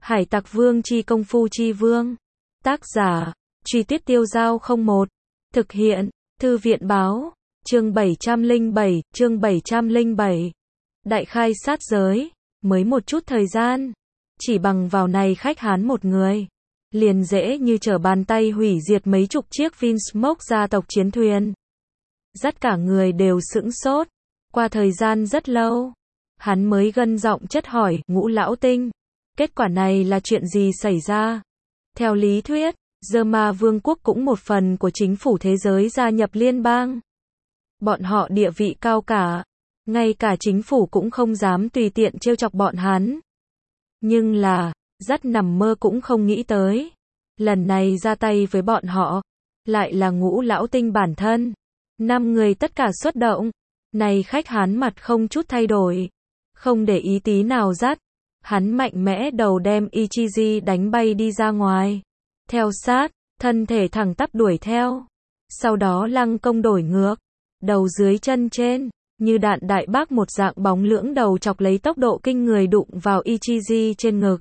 Hải Tặc Vương chi công phu chi vương. Tác giả, Truy Tuyết Tiêu Dao 01. Thực hiện, Thư viện báo. Chương 707, chương 707. Đại khai sát giới, mới một chút thời gian. Chỉ bằng vào này khách Hán một người. Liền dễ như trở bàn tay hủy diệt mấy chục chiếc Vinsmoke gia tộc chiến thuyền. Tất cả người đều sững sốt. Qua thời gian rất lâu, hắn mới gân giọng chất hỏi Ngũ Lão Tinh. Kết quả này là chuyện gì xảy ra? Theo lý thuyết, Dơ-ma Vương quốc cũng một phần của chính phủ thế giới gia nhập liên bang. Bọn họ địa vị cao cả, ngay cả chính phủ cũng không dám tùy tiện trêu chọc bọn hắn. Nhưng là, rất nằm mơ cũng không nghĩ tới. Lần này ra tay với bọn họ, lại là Ngũ Lão Tinh bản thân. 5 người tất cả xuất động. Này khách Hán mặt không chút thay đổi. Không để ý tí nào dắt. Hắn mạnh mẽ đầu đem Ichiji đánh bay đi ra ngoài. Theo sát, thân thể thẳng tắp đuổi theo. Sau đó lăng công đổi ngược. Đầu dưới chân trên, như đạn đại bác một dạng bóng lưỡng đầu chọc lấy tốc độ kinh người đụng vào Ichiji trên ngực.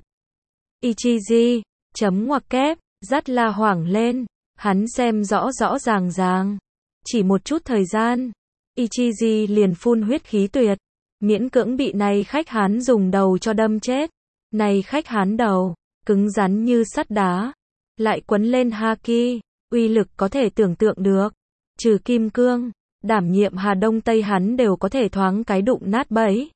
Ichiji, chấm ngoặc kép, dắt la hoảng lên. Hắn xem rõ rõ ràng ràng. Chỉ một chút thời gian, Ichiji liền phun huyết khí tuyệt. Miễn cưỡng bị này khách Hán dùng đầu cho đâm chết. Này khách Hán đầu, cứng rắn như sắt đá. Lại quấn lên haki, uy lực có thể tưởng tượng được. Trừ kim cương, đảm nhiệm Hà Đông Tây hắn đều có thể thoáng cái đụng nát bấy.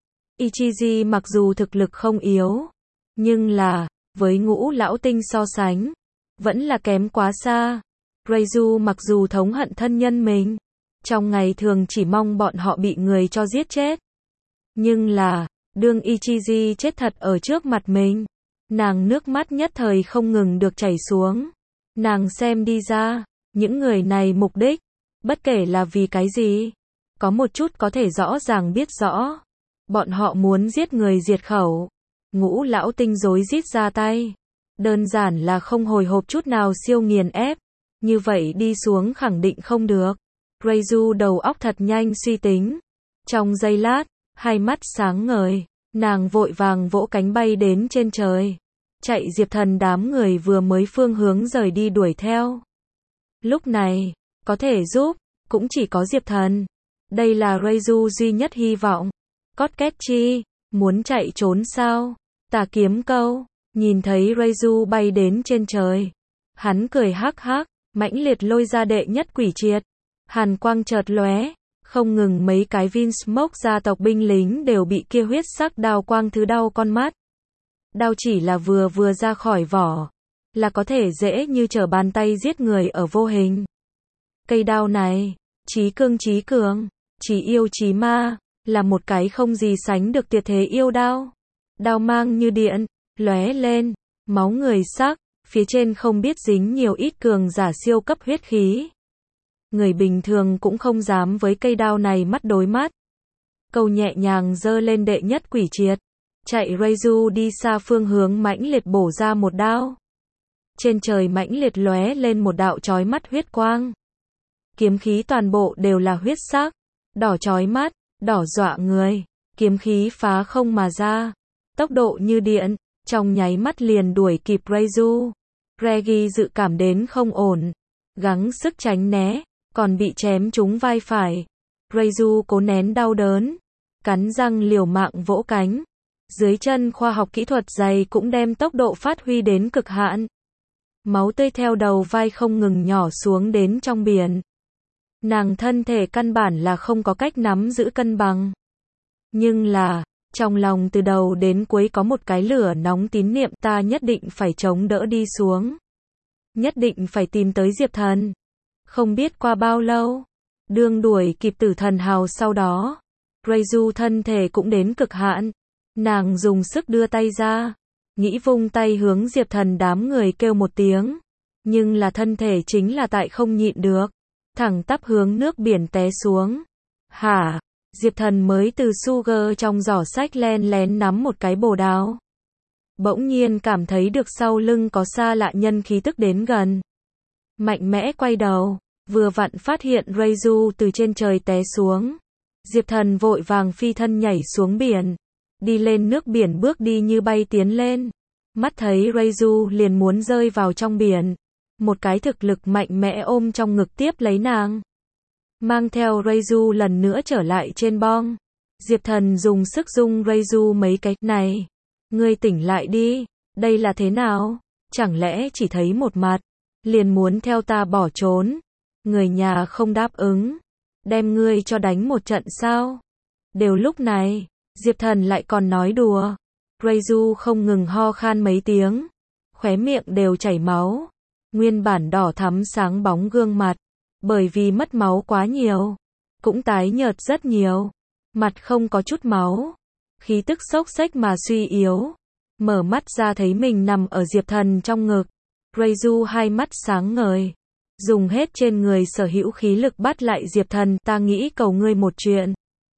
Ichiji mặc dù thực lực không yếu, nhưng là, với Ngũ Lão Tinh so sánh, vẫn là kém quá xa. Reizu mặc dù thống hận thân nhân mình, trong ngày thường chỉ mong bọn họ bị người cho giết chết. Nhưng là, đương Ichiji chết thật ở trước mặt mình, nàng nước mắt nhất thời không ngừng được chảy xuống. Nàng xem đi ra, những người này mục đích, bất kể là vì cái gì, có một chút có thể rõ ràng biết rõ. Bọn họ muốn giết người diệt khẩu. Ngũ Lão Tinh rối rít ra tay. Đơn giản là không hồi hộp chút nào siêu nghiền ép. Như vậy đi xuống khẳng định không được. Reizu đầu óc thật nhanh suy tính. Trong giây lát, hai mắt sáng ngời, nàng vội vàng vỗ cánh bay đến trên trời. Chạy Diệp Thần đám người vừa mới phương hướng rời đi đuổi theo. Lúc này, có thể giúp, cũng chỉ có Diệp Thần. Đây là Reizu duy nhất hy vọng. Cotkechi, muốn chạy trốn sao? Tà Kiếm Câu, nhìn thấy Reizu bay đến trên trời. Hắn cười hắc hắc, mãnh liệt lôi ra đệ nhất quỷ triệt. Hàn quang chợt lóe, không ngừng mấy cái Vinsmoke gia tộc binh lính đều bị kia huyết sắc đao quang thứ đau con mắt. Đao chỉ là vừa ra khỏi vỏ, là có thể dễ như trở bàn tay giết người ở vô hình. Cây đao này, chí cương chí cường, chí yêu chí ma, là một cái không gì sánh được tuyệt thế yêu đao. Đao mang như điện, lóe lên, máu người sắc, phía trên không biết dính nhiều ít cường giả siêu cấp huyết khí. Người bình thường cũng không dám với cây đao này mắt đối mắt. Câu nhẹ nhàng giơ lên đệ nhất quỷ triệt. Chạy Reizu đi xa phương hướng mãnh liệt bổ ra một đao. Trên trời mãnh liệt lóe lên một đạo chói mắt huyết quang. Kiếm khí toàn bộ đều là huyết sắc, đỏ chói mắt, đỏ dọa người. Kiếm khí phá không mà ra, tốc độ như điện, trong nháy mắt liền đuổi kịp Reizu. Reggie dự cảm đến không ổn, gắng sức tránh né, còn bị chém trúng vai phải. Reizu cố nén đau đớn, cắn răng liều mạng vỗ cánh. Dưới chân khoa học kỹ thuật dày cũng đem tốc độ phát huy đến cực hạn. Máu tươi theo đầu vai không ngừng nhỏ xuống đến trong biển. Nàng thân thể căn bản là không có cách nắm giữ cân bằng. Nhưng là, trong lòng từ đầu đến cuối có một cái lửa nóng tín niệm, ta nhất định phải chống đỡ đi xuống. Nhất định phải tìm tới Diệp Thần. Không biết qua bao lâu, đương đuổi kịp Tử Thần Hào sau đó, Reizu thân thể cũng đến cực hạn. Nàng dùng sức đưa tay ra, nghĩ vung tay hướng Diệp Thần đám người kêu một tiếng. Nhưng là thân thể chính là tại không nhịn được, thẳng tắp hướng nước biển té xuống. Hả? Diệp Thần mới từ Sugar trong giỏ sách len lén nắm một cái bồ đào. Bỗng nhiên cảm thấy được sau lưng có xa lạ nhân khí tức đến gần. Mạnh mẽ quay đầu, vừa vặn phát hiện Reizu từ trên trời té xuống. Diệp Thần vội vàng phi thân nhảy xuống biển. Đi lên nước biển bước đi như bay tiến lên. Mắt thấy Reizu liền muốn rơi vào trong biển. Một cái thực lực mạnh mẽ ôm trong ngực tiếp lấy nàng. Mang theo Reizu lần nữa trở lại trên bong. Diệp Thần dùng sức rung Reizu mấy cái. Này, ngươi tỉnh lại đi, đây là thế nào? Chẳng lẽ chỉ thấy một mặt, liền muốn theo ta bỏ trốn? Người nhà không đáp ứng, đem ngươi cho đánh một trận sao? Đều lúc này, Diệp Thần lại còn nói đùa. Reizu không ngừng ho khan mấy tiếng, khóe miệng đều chảy máu. Nguyên bản đỏ thắm sáng bóng gương mặt, bởi vì mất máu quá nhiều, cũng tái nhợt rất nhiều. Mặt không có chút máu, khí tức xốc xếch mà suy yếu. Mở mắt ra thấy mình nằm ở Diệp Thần trong ngực. Reizu hai mắt sáng ngời, dùng hết trên người sở hữu khí lực bắt lại Diệp Thần. Ta nghĩ cầu ngươi một chuyện.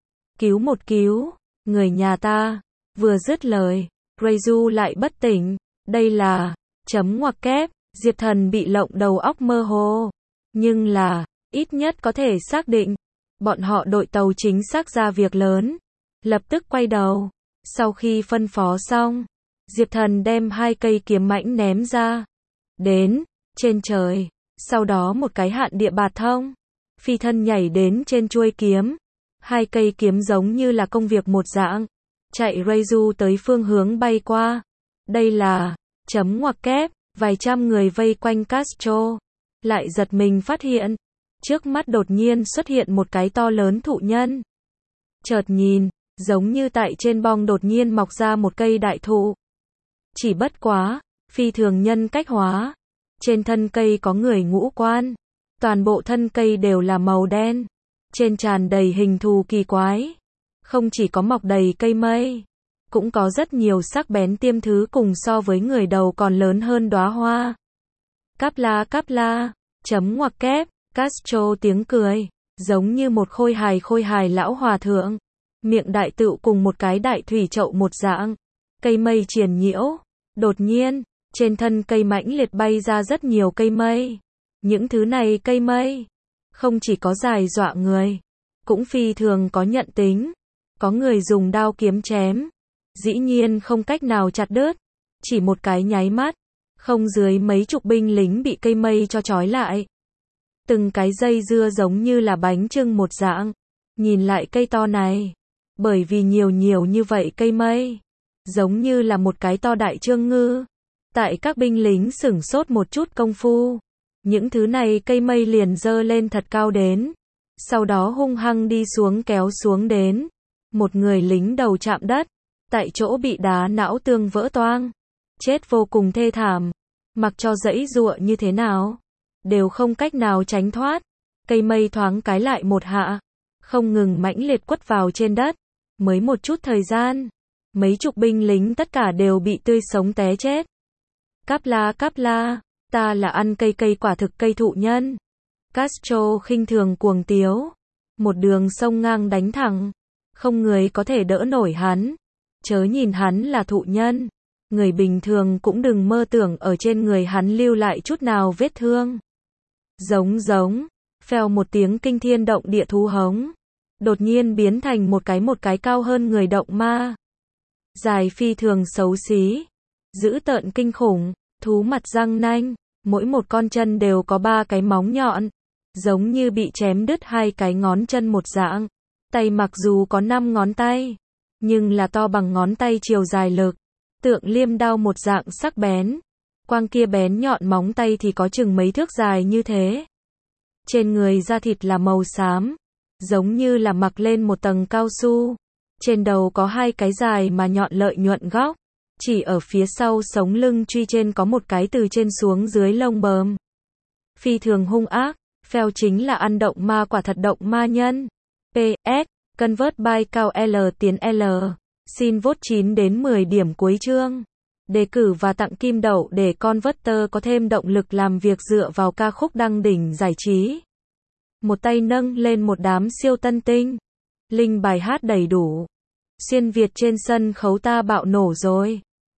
Cứu người nhà ta. Vừa dứt lời, Reizu lại bất tỉnh. Đây là, chấm ngoặc kép, Diệp Thần bị lộng đầu óc mơ hồ. Nhưng là, ít nhất có thể xác định, bọn họ đội tàu chính xác ra việc lớn. Lập tức quay đầu. Sau khi phân phó xong, Diệp Thần đem 2 cây kiếm mãnh ném ra. Đến, trên trời. Sau đó một cái hạn địa bạt thông. Phi thân nhảy đến trên chuôi kiếm. 2 cây kiếm giống như là công việc một dạng. Chạy Reizu tới phương hướng bay qua. Đây là, chấm ngoặc kép, vài trăm người vây quanh Castro. Lại giật mình phát hiện, trước mắt đột nhiên xuất hiện một cái to lớn thụ nhân. Chợt nhìn, giống như tại trên bong đột nhiên mọc ra một cây đại thụ. Chỉ bất quá, phi thường nhân cách hóa. Trên thân cây có người ngũ quan. Toàn bộ thân cây đều là màu đen. Trên tràn đầy hình thù kỳ quái. Không chỉ có mọc đầy cây mây, cũng có rất nhiều sắc bén tiêm thứ cùng so với người đầu còn lớn hơn đóa hoa. Cáp la, chấm ngoặc kép, Castro tiếng cười, giống như một khôi hài lão hòa thượng. Miệng đại tựu cùng một cái đại thủy chậu một dạng. Cây mây triền nhiễu. Đột nhiên, trên thân cây mãnh liệt bay ra rất nhiều cây mây. Những thứ này cây mây, không chỉ có dài dọa người, cũng phi thường có nhận tính. Có người dùng đao kiếm chém, dĩ nhiên không cách nào chặt đứt. Chỉ một cái nháy mắt, không dưới mấy chục binh lính bị cây mây cho trói lại. Từng cái dây dưa giống như là bánh chưng một dạng. Nhìn lại cây to này, bởi vì nhiều như vậy cây mây, giống như là một cái to đại trương ngư. Tại các binh lính sửng sốt một chút công phu, những thứ này cây mây liền dơ lên thật cao đến. Sau đó hung hăng đi xuống kéo xuống đến. Một người lính đầu chạm đất, tại chỗ bị đá não tương vỡ toang. Chết vô cùng thê thảm. Mặc cho giãy giụa như thế nào, đều không cách nào tránh thoát. Cây mây thoáng cái lại một hạ, không ngừng mãnh liệt quất vào trên đất. Mới một chút thời gian, mấy chục binh lính tất cả đều bị tươi sống té chết. Cáp la, ta là ăn cây quả thực cây thụ nhân. Castro khinh thường cuồng tiếu, một đường sông ngang đánh thẳng, không người có thể đỡ nổi hắn. Chớ nhìn hắn là thụ nhân, người bình thường cũng đừng mơ tưởng ở trên người hắn lưu lại chút nào vết thương. Giống, phèo một tiếng kinh thiên động địa thú hống, đột nhiên biến thành một cái cao hơn người động ma. Dài phi thường xấu xí, dữ tợn kinh khủng, thú mặt răng nanh, mỗi một con chân đều có 3 cái móng nhọn, giống như bị chém đứt 2 cái ngón chân một dạng. Tay mặc dù có 5 ngón tay, nhưng là to bằng ngón tay chiều dài lực, tượng liêm đao một dạng sắc bén. Quang kia bén nhọn móng tay thì có chừng mấy thước dài như thế. Trên người da thịt là màu xám, giống như là mặc lên một tầng cao su. Trên đầu có 2 cái dài mà nhọn lợi nhuận góc. Chỉ ở phía sau sống lưng truy trên có một cái từ trên xuống dưới lông bờm. Phi thường hung ác, phèo chính là ăn động ma, quả thật động ma nhân. PS, convert by cao L tiến L. Xin vote 9 đến 10 điểm cuối chương. Đề cử và tặng kim đậu để Converter có thêm động lực làm việc dựa vào ca khúc đăng đỉnh giải trí. Một tay nâng lên một đám siêu tân tinh. Link bài hát đầy đủ. Xuyên Việt trên sân khấu ta bạo nổ rồi.